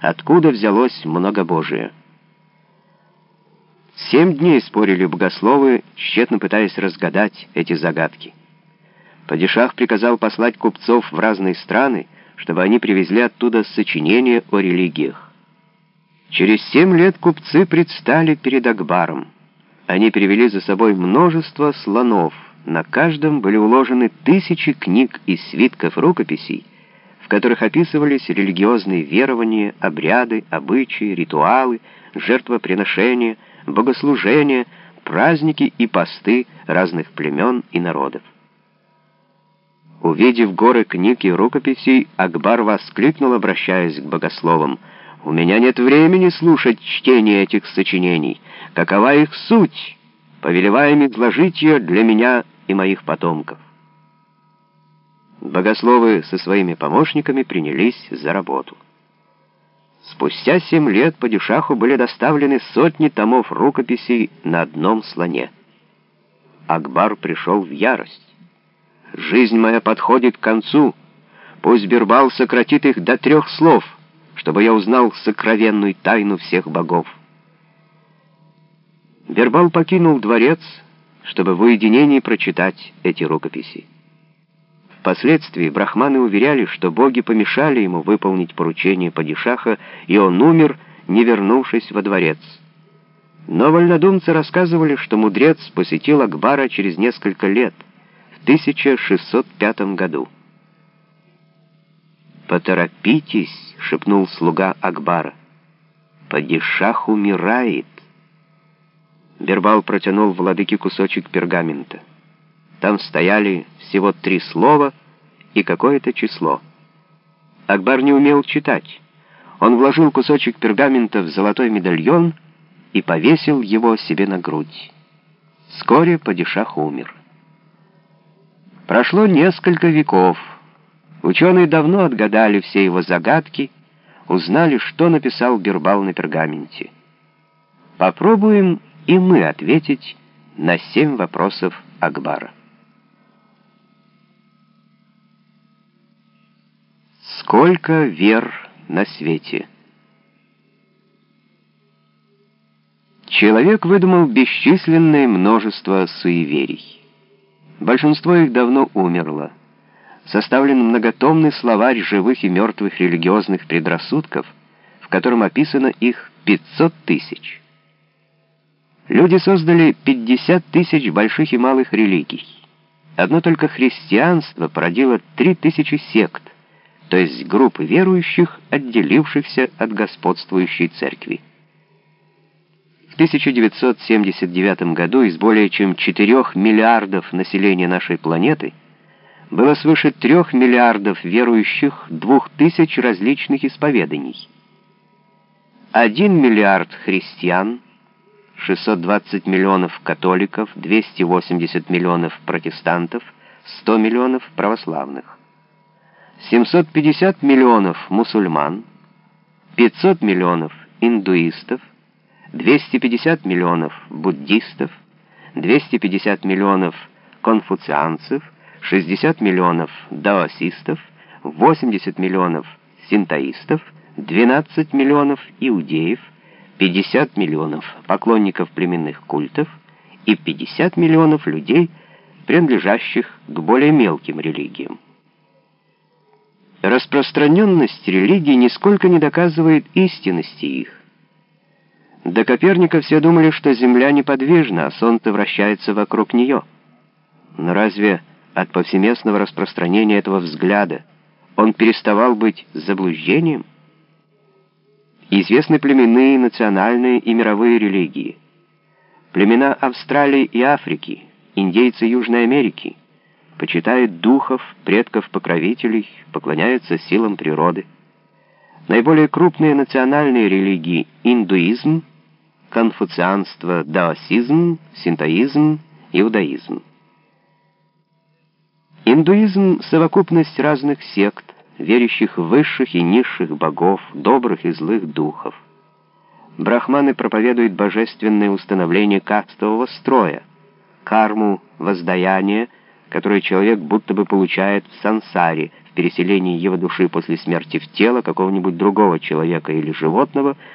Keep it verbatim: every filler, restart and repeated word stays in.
откуда взялось многобожие. Семь дней спорили богословы, тщетно пытаясь разгадать эти загадки. Падишах приказал послать купцов в разные страны, чтобы они привезли оттуда сочинения о религиях. Через семь лет купцы предстали перед Акбаром. Они привели за собой множество слонов, на каждом были уложены тысячи книг и свитков рукописей, в которых описывались религиозные верования, обряды, обычаи, ритуалы, жертвоприношения, богослужения, праздники и посты разных племен и народов. Увидев горы книг и рукописей, Акбар воскликнул, обращаясь к богословам: «У меня нет времени слушать чтение этих сочинений. Какова их суть? Повелеваем изложить ее для меня и моих потомков». Богословы со своими помощниками принялись за работу. Спустя семь лет Падишаху были доставлены сотни томов рукописей на одном слоне. Акбар пришел в ярость. «Жизнь моя подходит к концу. Пусть Бирбал сократит их до трех слов, чтобы я узнал сокровенную тайну всех богов». Бирбал покинул дворец, чтобы в уединении прочитать эти рукописи. Впоследствии брахманы уверяли, что боги помешали ему выполнить поручение Падишаха, и он умер, не вернувшись во дворец. Но вольнодумцы рассказывали, что мудрец посетил Акбара через несколько лет, в тысяча шестьсот пятом году. «Поторопитесь», — шепнул слуга Акбара, — «Падишах умирает». Бирбал протянул владыке кусочек пергамента. Там стояли всего три слова и какое-то число. Акбар не умел читать. Он вложил кусочек пергамента в золотой медальон и повесил его себе на грудь. Вскоре Падишах умер. Прошло несколько веков. Ученые давно отгадали все его загадки, узнали, что написал Бирбал на пергаменте. Попробуем и мы ответить на семь вопросов Акбара. Сколько вер на свете? Человек выдумал бесчисленное множество суеверий. Большинство их давно умерло. Составлен многотомный словарь живых и мертвых религиозных предрассудков, в котором описано их пятьсот тысяч. Люди создали пятьдесят тысяч больших и малых религий. Одно только христианство породило три тысячи сект, то есть группы верующих, отделившихся от господствующей церкви. В тысяча девятьсот семьдесят девятом году из более чем четырёх миллиардов населения нашей планеты было свыше трех миллиардов верующих двух тысяч различных исповеданий. Один миллиард христиан, шестьсот двадцать миллионов католиков, двести восемьдесят миллионов протестантов, сто миллионов православных, семьсот пятьдесят миллионов мусульман, пятьсот миллионов индуистов, двести пятьдесят миллионов буддистов, двести пятьдесят миллионов конфуцианцев, шестьдесят миллионов даосистов, восемьдесят миллионов синтоистов, двенадцать миллионов иудеев, пятьдесят миллионов поклонников племенных культов и пятьдесят миллионов людей, принадлежащих к более мелким религиям. Распространенность религии нисколько не доказывает истинности их. До Коперника все думали, что Земля неподвижна, а Солнце вращается вокруг нее. Но разве от повсеместного распространения этого взгляда он переставал быть заблуждением? Известны племенные, национальные и мировые религии. Племена Австралии и Африки, индейцы Южной Америки почитают духов, предков-покровителей, поклоняются силам природы. Наиболее крупные национальные религии — индуизм, конфуцианство, даосизм, синтоизм, иудаизм. Индуизм — совокупность разных сект, верящих в высших и низших богов, добрых и злых духов. Брахманы проповедуют божественное установление кастового строя, карму воздаяние, которое человек будто бы получает в сансаре, в переселении его души после смерти в тело какого-нибудь другого человека или животного,